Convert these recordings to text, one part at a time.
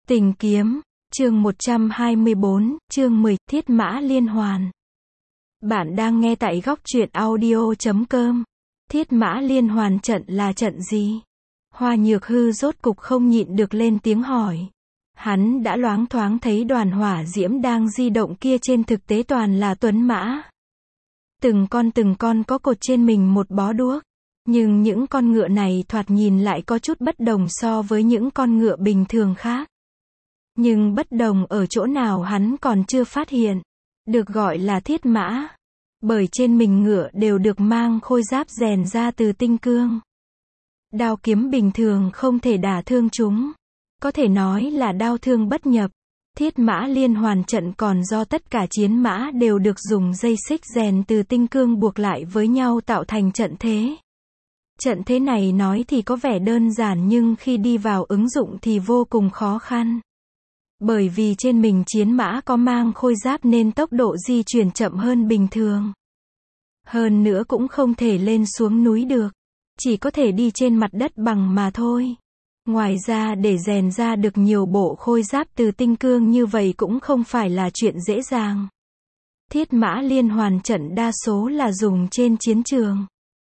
Tình kiếm, chương 124, chương 10, Thiết Mã Liên Hoàn. Bạn đang nghe tại góc truyện audio.com. Thiết Mã Liên Hoàn trận là trận gì? Hoa Nhược Hư rốt cục không nhịn được lên tiếng hỏi. Hắn đã loáng thoáng thấy đoàn hỏa diễm đang di động kia trên thực tế toàn là tuấn mã. Từng con có cột trên mình một bó đuốc. Nhưng những con ngựa này thoạt nhìn lại có chút bất đồng so với những con ngựa bình thường khác. Nhưng bất đồng ở chỗ nào hắn còn chưa phát hiện. Được gọi là thiết mã. Bởi trên mình ngựa đều được mang khôi giáp rèn ra từ tinh cương. Đao kiếm bình thường không thể đả thương chúng. Có thể nói là đao thương bất nhập. Thiết Mã Liên Hoàn trận còn do tất cả chiến mã đều được dùng dây xích rèn từ tinh cương buộc lại với nhau tạo thành trận thế. Trận thế này nói thì có vẻ đơn giản nhưng khi đi vào ứng dụng thì vô cùng khó khăn. Bởi vì trên mình chiến mã có mang khôi giáp nên tốc độ di chuyển chậm hơn bình thường. Hơn nữa cũng không thể lên xuống núi được. Chỉ có thể đi trên mặt đất bằng mà thôi. Ngoài ra để rèn ra được nhiều bộ khôi giáp từ tinh cương như vậy cũng không phải là chuyện dễ dàng. Thiết Mã Liên Hoàn trận đa số là dùng trên chiến trường.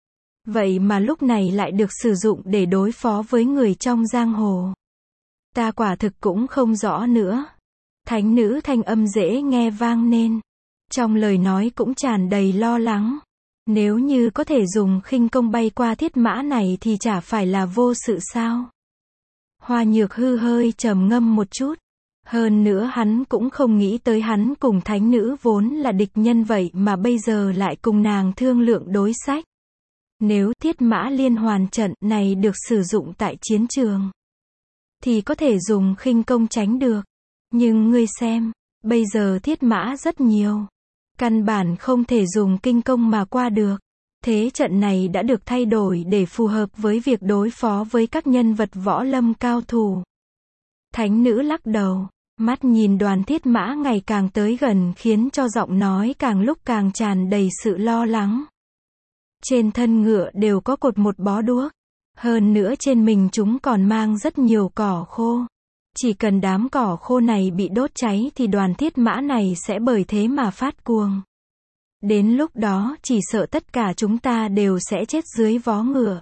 Vậy mà lúc này lại được sử dụng để đối phó với người trong giang hồ. Ta quả thực cũng không rõ nữa. Thánh nữ thanh âm dễ nghe vang lên. Trong lời nói cũng tràn đầy lo lắng. Nếu như có thể dùng khinh công bay qua thiết mã này thì chả phải là vô sự sao? Hoa Nhược Hư hơi trầm ngâm một chút. Hơn nữa hắn cũng không nghĩ tới hắn cùng thánh nữ vốn là địch nhân vậy mà bây giờ lại cùng nàng thương lượng đối sách. Nếu Thiết Mã Liên Hoàn trận này được sử dụng tại chiến trường, thì có thể dùng khinh công tránh được. Nhưng ngươi xem, bây giờ thiết mã rất nhiều. Căn bản không thể dùng kinh công mà qua được. Thế trận này đã được thay đổi để phù hợp với việc đối phó với các nhân vật võ lâm cao thủ. Thánh nữ lắc đầu, mắt nhìn đoàn thiết mã ngày càng tới gần khiến cho giọng nói càng lúc càng tràn đầy sự lo lắng. Trên thân ngựa đều có cột một bó đuốc. Hơn nữa trên mình chúng còn mang rất nhiều cỏ khô. Chỉ cần đám cỏ khô này bị đốt cháy thì đoàn thiết mã này sẽ bởi thế mà phát cuồng. Đến lúc đó chỉ sợ tất cả chúng ta đều sẽ chết dưới vó ngựa.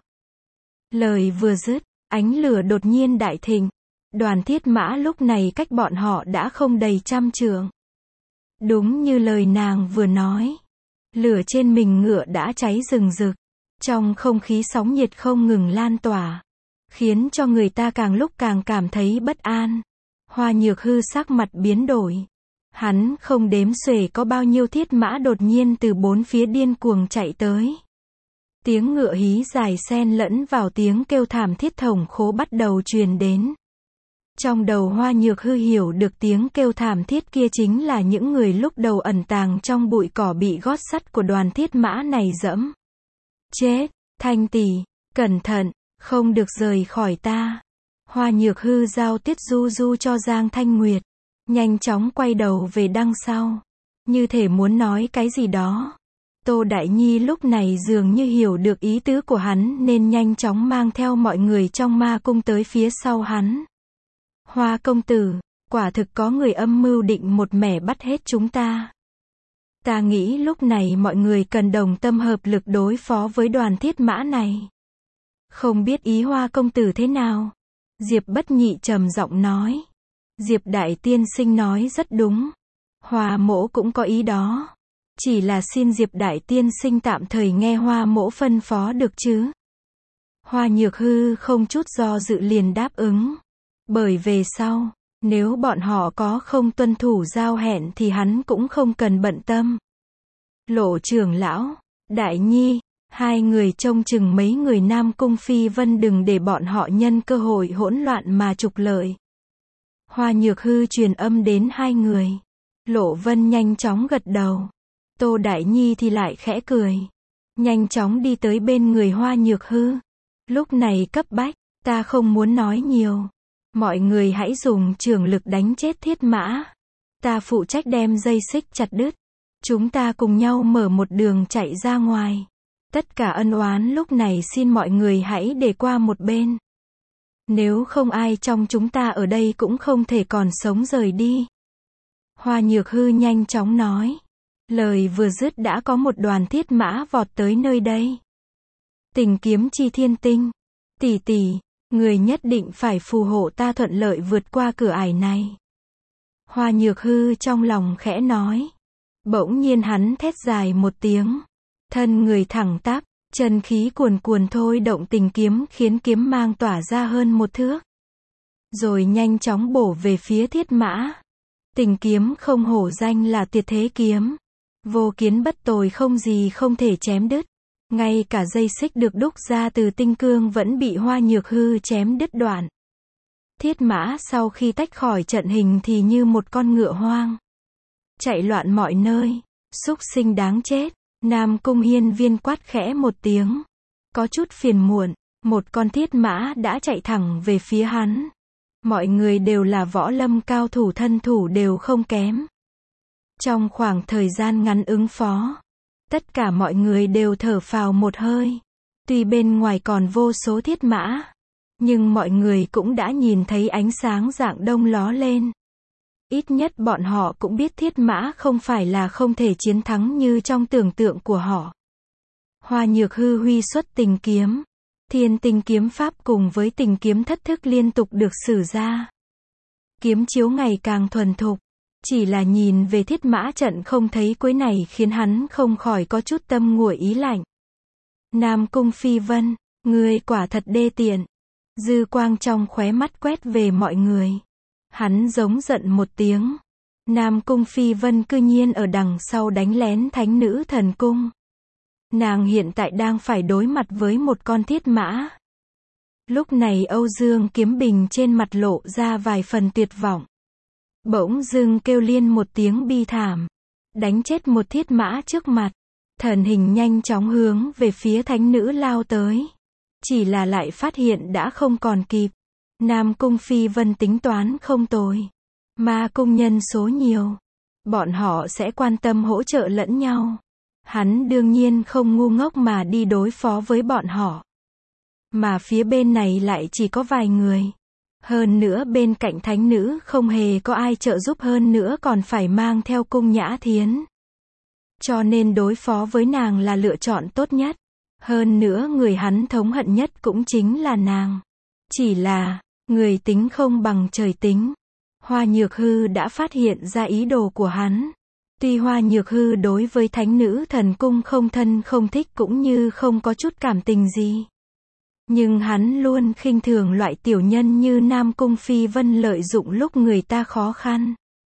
Lời vừa dứt, ánh lửa đột nhiên đại thịnh. Đoàn thiết mã lúc này cách bọn họ đã không đầy 100 trượng. Đúng như lời nàng vừa nói. Lửa trên mình ngựa đã cháy rừng rực. Trong không khí sóng nhiệt không ngừng lan tỏa. Khiến cho người ta càng lúc càng cảm thấy bất an. Hoa Nhược Hư sắc mặt biến đổi. Hắn không đếm xuể có bao nhiêu thiết mã đột nhiên từ bốn phía điên cuồng chạy tới. Tiếng ngựa hí dài xen lẫn vào tiếng kêu thảm thiết thổng khố bắt đầu truyền đến. Trong đầu Hoa Nhược Hư hiểu được tiếng kêu thảm thiết kia chính là những người lúc đầu ẩn tàng trong bụi cỏ bị gót sắt của đoàn thiết mã này dẫm. Chết, Thanh tỷ, cẩn thận, không được rời khỏi ta. Hoa Nhược Hư giao tiết du du cho Giang Thanh Nguyệt. Nhanh chóng quay đầu về đằng sau. Như thể muốn nói cái gì đó. Tô Đại Nhi lúc này dường như hiểu được ý tứ của hắn nên nhanh chóng mang theo mọi người trong ma cung tới phía sau hắn. Hoa công tử, quả thực có người âm mưu định một mẻ bắt hết chúng ta. Ta nghĩ lúc này mọi người cần đồng tâm hợp lực đối phó với đoàn thiết mã này. Không biết ý Hoa công tử thế nào? Diệp Bất Nhị trầm giọng nói. Diệp Đại Tiên Sinh nói rất đúng. Hoa mỗ cũng có ý đó. Chỉ là xin Diệp Đại Tiên Sinh tạm thời nghe Hoa mỗ phân phó được chứ. Hoa Nhược Hư không chút do dự liền đáp ứng. Bởi về sau, nếu bọn họ có không tuân thủ giao hẹn thì hắn cũng không cần bận tâm. Lộ trưởng lão, Đại Nhi, hai người trông chừng mấy người Nam Cung Phi Vân đừng để bọn họ nhân cơ hội hỗn loạn mà trục lợi. Hoa Nhược Hư truyền âm đến hai người. Lộ Vân nhanh chóng gật đầu. Tô Đại Nhi thì lại khẽ cười. Nhanh chóng đi tới bên người Hoa Nhược Hư. Lúc này cấp bách, ta không muốn nói nhiều. Mọi người hãy dùng trường lực đánh chết thiết mã. Ta phụ trách đem dây xích chặt đứt. Chúng ta cùng nhau mở một đường chạy ra ngoài. Tất cả ân oán lúc này xin mọi người hãy để qua một bên. Nếu không ai trong chúng ta ở đây cũng không thể còn sống rời đi. Hoa Nhược Hư nhanh chóng nói. Lời vừa dứt đã có một đoàn thiết mã vọt tới nơi đây. Tình kiếm chi thiên tinh. Tỷ tỷ, người nhất định phải phù hộ ta thuận lợi vượt qua cửa ải này. Hoa Nhược Hư trong lòng khẽ nói. Bỗng nhiên hắn thét dài một tiếng. Thân người thẳng tắp, chân khí cuồn cuồn thôi động tình kiếm khiến kiếm mang tỏa ra hơn 1 thước. Rồi nhanh chóng bổ về phía thiết mã. Tình kiếm không hổ danh là tuyệt thế kiếm. Vô kiến bất tồi không gì không thể chém đứt. Ngay cả dây xích được đúc ra từ tinh cương vẫn bị Hoa Nhược Hư chém đứt đoạn. Thiết mã sau khi tách khỏi trận hình thì như một con ngựa hoang. Chạy loạn mọi nơi. Súc sinh đáng chết. Nam Cung Hiên Viên quát khẽ một tiếng. Có chút phiền muộn. Một con thiết mã đã chạy thẳng về phía hắn. Mọi người đều là võ lâm cao thủ, thân thủ đều không kém. Trong khoảng thời gian ngắn ứng phó, tất cả mọi người đều thở phào một hơi. Tuy bên ngoài còn vô số thiết mã, nhưng mọi người cũng đã nhìn thấy ánh sáng rạng đông ló lên. Ít nhất bọn họ cũng biết thiết mã không phải là không thể chiến thắng như trong tưởng tượng của họ. Hoa Nhược Hư huy xuất tình kiếm. Thiên tinh kiếm pháp cùng với tình kiếm thất thức liên tục được sử ra. Kiếm chiếu ngày càng thuần thục. Chỉ là nhìn về thiết mã trận không thấy cuối này khiến hắn không khỏi có chút tâm nguội ý lạnh. Nam Cung Phi Vân, ngươi quả thật đê tiện. Dư quang trong khóe mắt quét về mọi người. Hắn giống giận một tiếng. Nam Cung Phi Vân cư nhiên ở đằng sau đánh lén thánh nữ thần cung. Nàng hiện tại đang phải đối mặt với một con thiết mã. Lúc này Âu Dương Kiếm Bình trên mặt lộ ra vài phần tuyệt vọng. Bỗng dưng kêu liên một tiếng bi thảm. Đánh chết một thiết mã trước mặt. Thần hình nhanh chóng hướng về phía thánh nữ lao tới. Chỉ là lại phát hiện đã không còn kịp. Nam Cung Phi Vân tính toán không tồi. Ma cung nhân số nhiều. Bọn họ sẽ quan tâm hỗ trợ lẫn nhau. Hắn đương nhiên không ngu ngốc mà đi đối phó với bọn họ. Mà phía bên này lại chỉ có vài người. Hơn nữa bên cạnh thánh nữ không hề có ai trợ giúp, hơn nữa còn phải mang theo Cung Nhã Thiến. Cho nên đối phó với nàng là lựa chọn tốt nhất. Hơn nữa người hắn thống hận nhất cũng chính là nàng. Chỉ là, người tính không bằng trời tính. Hoa Nhược Hư đã phát hiện ra ý đồ của hắn. Tuy Hoa Nhược Hư đối với thánh nữ thần cung không thân không thích cũng như không có chút cảm tình gì. Nhưng hắn luôn khinh thường loại tiểu nhân như Nam Cung Phi Vân lợi dụng lúc người ta khó khăn.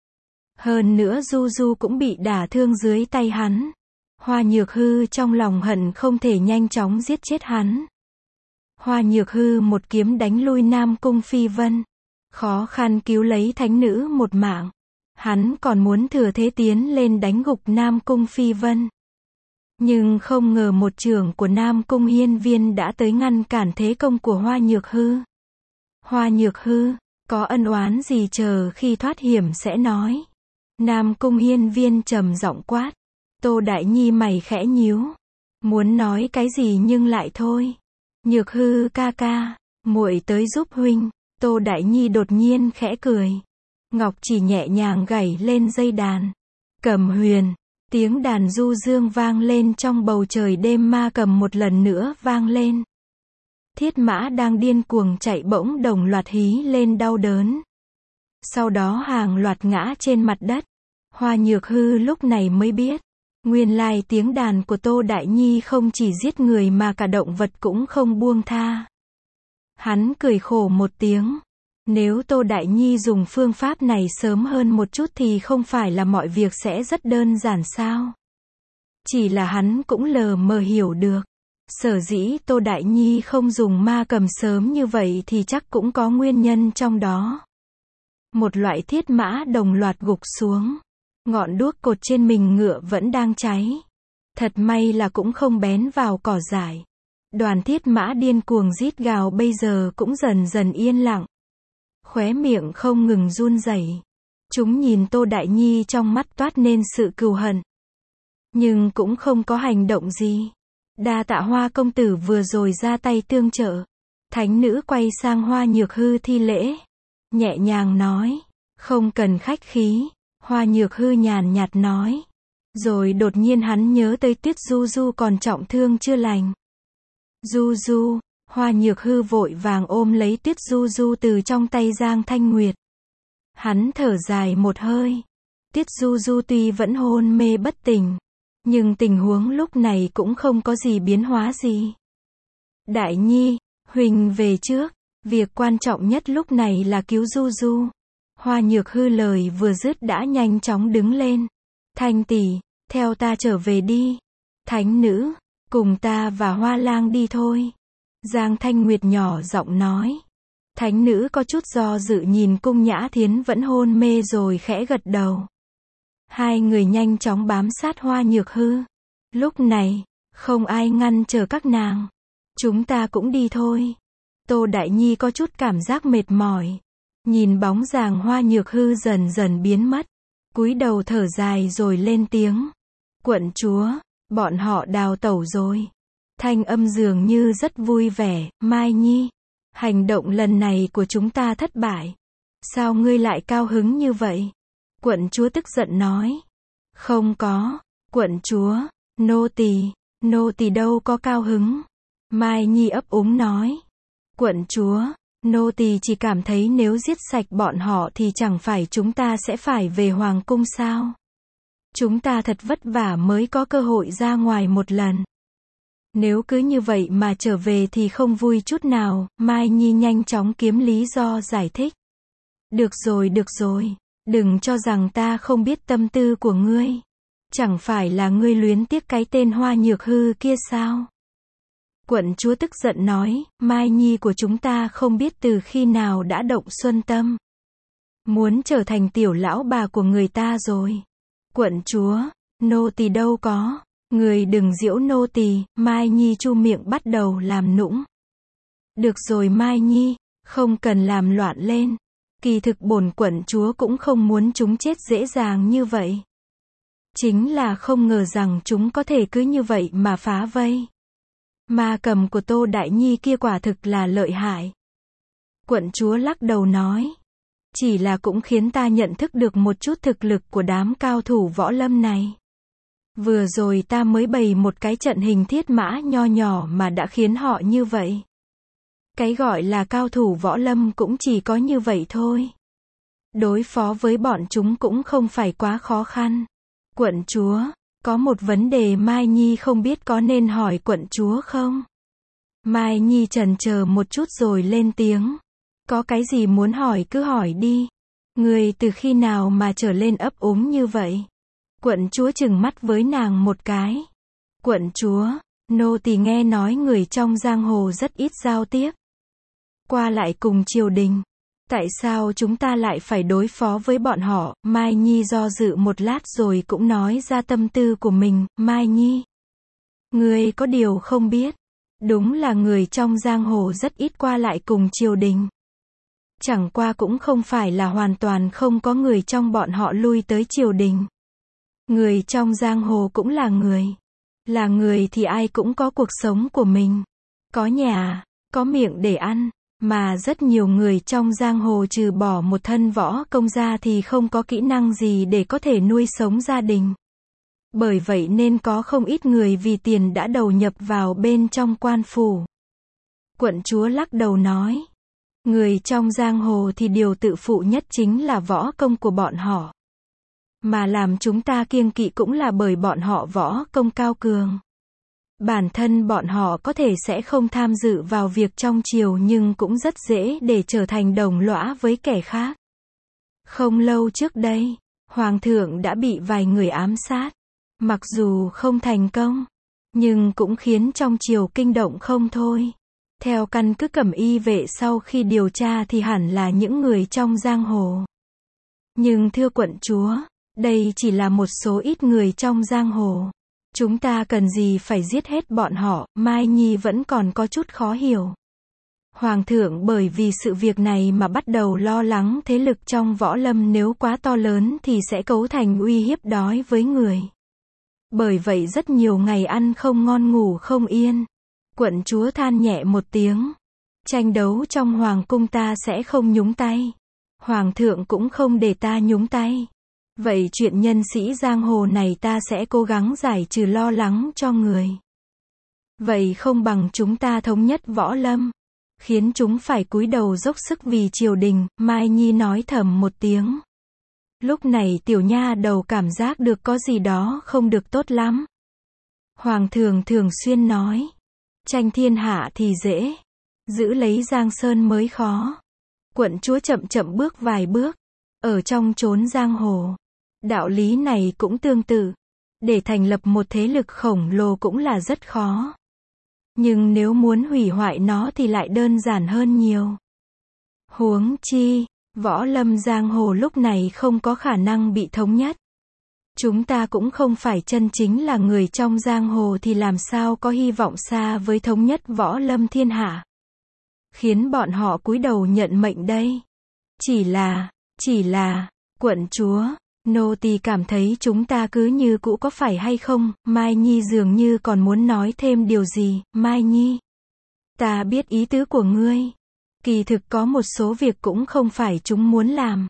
Hơn nữa Du Du cũng bị đả thương dưới tay hắn. Hoa Nhược Hư trong lòng hận không thể nhanh chóng giết chết hắn. Hoa Nhược Hư một kiếm đánh lui Nam Cung Phi Vân. Khó khăn cứu lấy thánh nữ một mạng. Hắn còn muốn thừa thế tiến lên đánh gục Nam Cung Phi Vân. Nhưng không ngờ một chưởng của Nam Cung Hiên Viên đã tới ngăn cản thế công của Hoa Nhược Hư. Hoa Nhược Hư, có ân oán gì chờ khi thoát hiểm sẽ nói. Nam Cung Hiên Viên trầm giọng quát. Tô Đại Nhi mày khẽ nhíu. Muốn nói cái gì nhưng lại thôi. Nhược Hư ca ca, muội tới giúp huynh. Tô Đại Nhi đột nhiên khẽ cười. Ngọc chỉ nhẹ nhàng gảy lên dây đàn. Cầm huyền. Tiếng đàn du dương vang lên trong bầu trời đêm, ma cầm một lần nữa vang lên. Thiết mã đang điên cuồng chạy bỗng đồng loạt hí lên đau đớn. Sau đó hàng loạt ngã trên mặt đất. Hoa Nhược Hư lúc này mới biết. Nguyên lai tiếng đàn của Tô Đại Nhi không chỉ giết người mà cả động vật cũng không buông tha. Hắn cười khổ một tiếng. Nếu Tô Đại Nhi dùng phương pháp này sớm hơn một chút thì không phải là mọi việc sẽ rất đơn giản sao? Chỉ là hắn cũng lờ mờ hiểu được. Sở dĩ Tô Đại Nhi không dùng ma cầm sớm như vậy thì chắc cũng có nguyên nhân trong đó. Một loại thiết mã đồng loạt gục xuống. Ngọn đuốc cột trên mình ngựa vẫn đang cháy. Thật may là cũng không bén vào cỏ dại. Đoàn thiết mã điên cuồng rít gào bây giờ cũng dần dần yên lặng. Khóe miệng không ngừng run rẩy. Chúng nhìn Tô Đại Nhi trong mắt toát nên sự cừu hận. Nhưng cũng không có hành động gì. Đa tạ Hoa công tử vừa rồi ra tay tương trợ. Thánh nữ quay sang Hoa Nhược Hư thi lễ, nhẹ nhàng nói, không cần khách khí. Hoa Nhược Hư nhàn nhạt nói. Rồi đột nhiên hắn nhớ tới Tuyết Du Du còn trọng thương chưa lành. Du Du, Hoa Nhược Hư vội vàng ôm lấy Tuyết Du Du từ trong tay Giang Thanh Nguyệt. Hắn thở dài một hơi. Tuyết Du Du tuy vẫn hôn mê bất tỉnh, nhưng tình huống lúc này cũng không có gì biến hóa gì. Đại Nhi, Huỳnh về trước, việc quan trọng nhất lúc này là cứu Du Du. Hoa Nhược Hư lời vừa dứt đã nhanh chóng đứng lên. Thanh tỷ, theo ta trở về đi. Thánh nữ, cùng ta và Hoa Lang đi thôi. Giang Thanh Nguyệt nhỏ giọng nói. Thánh nữ có chút do dự nhìn Cung Nhã Thiến vẫn hôn mê rồi khẽ gật đầu. Hai người nhanh chóng bám sát Hoa Nhược Hư. Lúc này, không ai ngăn trở các nàng. Chúng ta cũng đi thôi. Tô Đại Nhi có chút cảm giác mệt mỏi. Nhìn bóng dáng Hoa Nhược Hư dần dần biến mất. Cúi đầu thở dài rồi lên tiếng. Quận chúa, bọn họ đào tẩu rồi. Thanh âm dường như rất vui vẻ. Mai Nhi, hành động lần này của chúng ta thất bại. Sao ngươi lại cao hứng như vậy? Quận chúa tức giận nói. Không có, quận chúa, nô tỳ đâu có cao hứng. Mai Nhi ấp úng nói. Quận chúa, nô tỳ chỉ cảm thấy nếu giết sạch bọn họ thì chẳng phải chúng ta sẽ phải về hoàng cung sao? Chúng ta thật vất vả mới có cơ hội ra ngoài một lần. Nếu cứ như vậy mà trở về thì không vui chút nào. Mai Nhi nhanh chóng kiếm lý do giải thích. Được rồi, đừng cho rằng ta không biết tâm tư của ngươi. Chẳng phải là ngươi luyến tiếc cái tên Hoa Nhược Hư kia sao? Quận chúa tức giận nói, Mai Nhi của chúng ta không biết từ khi nào đã động xuân tâm. Muốn trở thành tiểu lão bà của người ta rồi. Quận chúa, nô tỳ đâu có. Người đừng giễu nô tỳ. Mai Nhi chu miệng bắt đầu làm nũng. Được rồi Mai Nhi, không cần làm loạn lên. Kỳ thực bổn quận chúa cũng không muốn chúng chết dễ dàng như vậy. Chính là không ngờ rằng chúng có thể cứ như vậy mà phá vây. Ma cầm của Tô Đại Nhi kia quả thực là lợi hại. Quận chúa lắc đầu nói. Chỉ là cũng khiến ta nhận thức được một chút thực lực của đám cao thủ võ lâm này. Vừa rồi ta mới bày một cái trận hình thiết mã nho nhỏ mà đã khiến họ như vậy. Cái gọi là cao thủ võ lâm cũng chỉ có như vậy thôi. Đối phó với bọn chúng cũng không phải quá khó khăn. Quận chúa, có một vấn đề Mai Nhi không biết có nên hỏi quận chúa không? Mai Nhi chần chờ một chút rồi lên tiếng. Có cái gì muốn hỏi cứ hỏi đi. Người từ khi nào mà trở lên ấp úng như vậy? Quận chúa trừng mắt với nàng một cái. Quận chúa, nô tỳ nghe nói người trong giang hồ rất ít giao tiếp. Qua lại cùng triều đình. Tại sao chúng ta lại phải đối phó với bọn họ? Mai Nhi do dự một lát rồi cũng nói ra tâm tư của mình. Mai Nhi, ngươi có điều không biết. Đúng là người trong giang hồ rất ít qua lại cùng triều đình. Chẳng qua cũng không phải là hoàn toàn không có người trong bọn họ lui tới triều đình. Người trong giang hồ cũng là người. Là người thì ai cũng có cuộc sống của mình. Có nhà, có miệng để ăn. Mà rất nhiều người trong giang hồ trừ bỏ một thân võ công ra thì không có kỹ năng gì để có thể nuôi sống gia đình. Bởi vậy nên có không ít người vì tiền đã đầu nhập vào bên trong quan phủ. Quận chúa lắc đầu nói. Người trong giang hồ thì điều tự phụ nhất chính là võ công của bọn họ. Mà làm chúng ta kiêng kỵ cũng là bởi bọn họ võ công cao cường. Bản thân bọn họ có thể sẽ không tham dự vào việc trong triều nhưng cũng rất dễ để trở thành đồng lõa với kẻ khác. Không lâu trước đây, Hoàng thượng đã bị vài người ám sát. Mặc dù không thành công, nhưng cũng khiến trong triều kinh động không thôi. Theo căn cứ Cẩm Y vệ sau khi điều tra thì hẳn là những người trong giang hồ. Nhưng thưa quận chúa, đây chỉ là một số ít người trong giang hồ. Chúng ta cần gì phải giết hết bọn họ? Mai Nhi vẫn còn có chút khó hiểu. Hoàng thượng bởi vì sự việc này mà bắt đầu lo lắng thế lực trong võ lâm nếu quá to lớn thì sẽ cấu thành uy hiếp đói với người. Bởi vậy rất nhiều ngày ăn không ngon ngủ không yên. Quận chúa than nhẹ một tiếng. Tranh đấu trong hoàng cung ta sẽ không nhúng tay. Hoàng thượng cũng không để ta nhúng tay. Vậy chuyện nhân sĩ giang hồ này ta sẽ cố gắng giải trừ lo lắng cho người. Vậy không bằng chúng ta thống nhất võ lâm, khiến chúng phải cúi đầu dốc sức vì triều đình, Mai Nhi nói thầm một tiếng. Lúc này tiểu nha đầu cảm giác được có gì đó không được tốt lắm. Hoàng thượng thường xuyên nói, tranh thiên hạ thì dễ, giữ lấy Giang Sơn mới khó. Quận chúa chậm chậm bước vài bước, ở trong chốn giang hồ. Đạo lý này cũng tương tự. Để thành lập một thế lực khổng lồ cũng là rất khó. Nhưng nếu muốn hủy hoại nó thì lại đơn giản hơn nhiều. Huống chi, võ lâm giang hồ lúc này không có khả năng bị thống nhất. Chúng ta cũng không phải chân chính là người trong giang hồ thì làm sao có hy vọng xa với thống nhất võ lâm thiên hạ. Khiến bọn họ cúi đầu nhận mệnh đây. Chỉ là, quận chúa, nô tỳ cảm thấy chúng ta cứ như cũ có phải hay không? Mai Nhi dường như còn muốn nói thêm điều gì. Mai Nhi, ta biết ý tứ của ngươi. Kỳ thực có một số việc cũng không phải chúng muốn làm,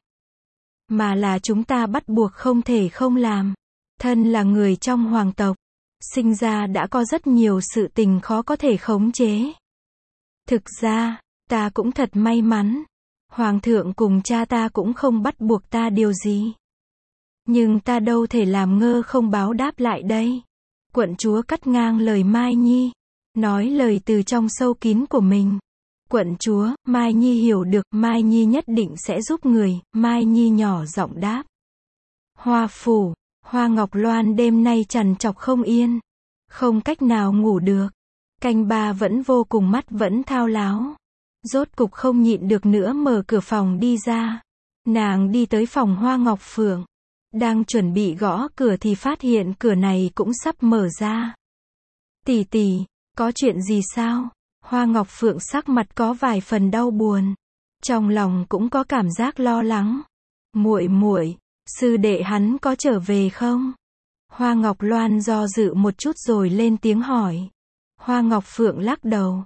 mà là chúng ta bắt buộc không thể không làm. Thân là người trong hoàng tộc, sinh ra đã có rất nhiều sự tình khó có thể khống chế. Thực ra, ta cũng thật may mắn. Hoàng thượng cùng cha ta cũng không bắt buộc ta điều gì. Nhưng ta đâu thể làm ngơ không báo đáp lại đây. Quận chúa cắt ngang lời Mai Nhi, nói lời từ trong sâu kín của mình. Quận chúa, Mai Nhi hiểu được, Mai Nhi nhất định sẽ giúp người. Mai Nhi nhỏ giọng đáp. Hoa phủ, Hoa Ngọc Loan đêm nay trằn trọc không yên, không cách nào ngủ được. Canh ba vẫn vô cùng mắt vẫn thao láo. Rốt cục không nhịn được nữa mở cửa phòng đi ra. Nàng đi tới phòng Hoa Ngọc Phượng. Đang chuẩn bị gõ cửa thì phát hiện cửa này cũng sắp mở ra. Tỷ tỷ, có chuyện gì sao? Hoa Ngọc Phượng sắc mặt có vài phần đau buồn. Trong lòng cũng có cảm giác lo lắng. Muội, sư đệ hắn có trở về không? Hoa Ngọc Loan do dự một chút rồi lên tiếng hỏi. Hoa Ngọc Phượng lắc đầu.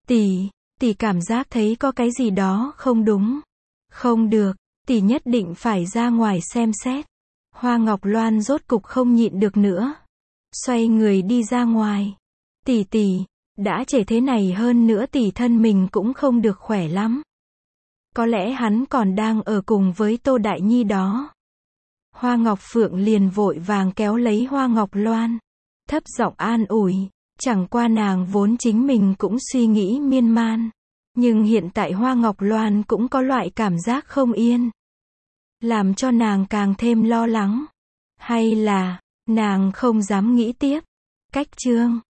Tỷ cảm giác thấy có cái gì đó không đúng. Không được, tỷ nhất định phải ra ngoài xem xét. Hoa Ngọc Loan rốt cục không nhịn được nữa. Xoay người đi ra ngoài. Tỷ, đã trễ thế này hơn nữa tỷ thân mình cũng không được khỏe lắm. Có lẽ hắn còn đang ở cùng với Tô Đại Nhi đó. Hoa Ngọc Phượng liền vội vàng kéo lấy Hoa Ngọc Loan. Thấp giọng an ủi. Chẳng qua nàng vốn chính mình cũng suy nghĩ miên man. Nhưng hiện tại Hoa Ngọc Loan cũng có loại cảm giác không yên. Làm cho nàng càng thêm lo lắng. Hay là, nàng không dám nghĩ tiếp. Cách chương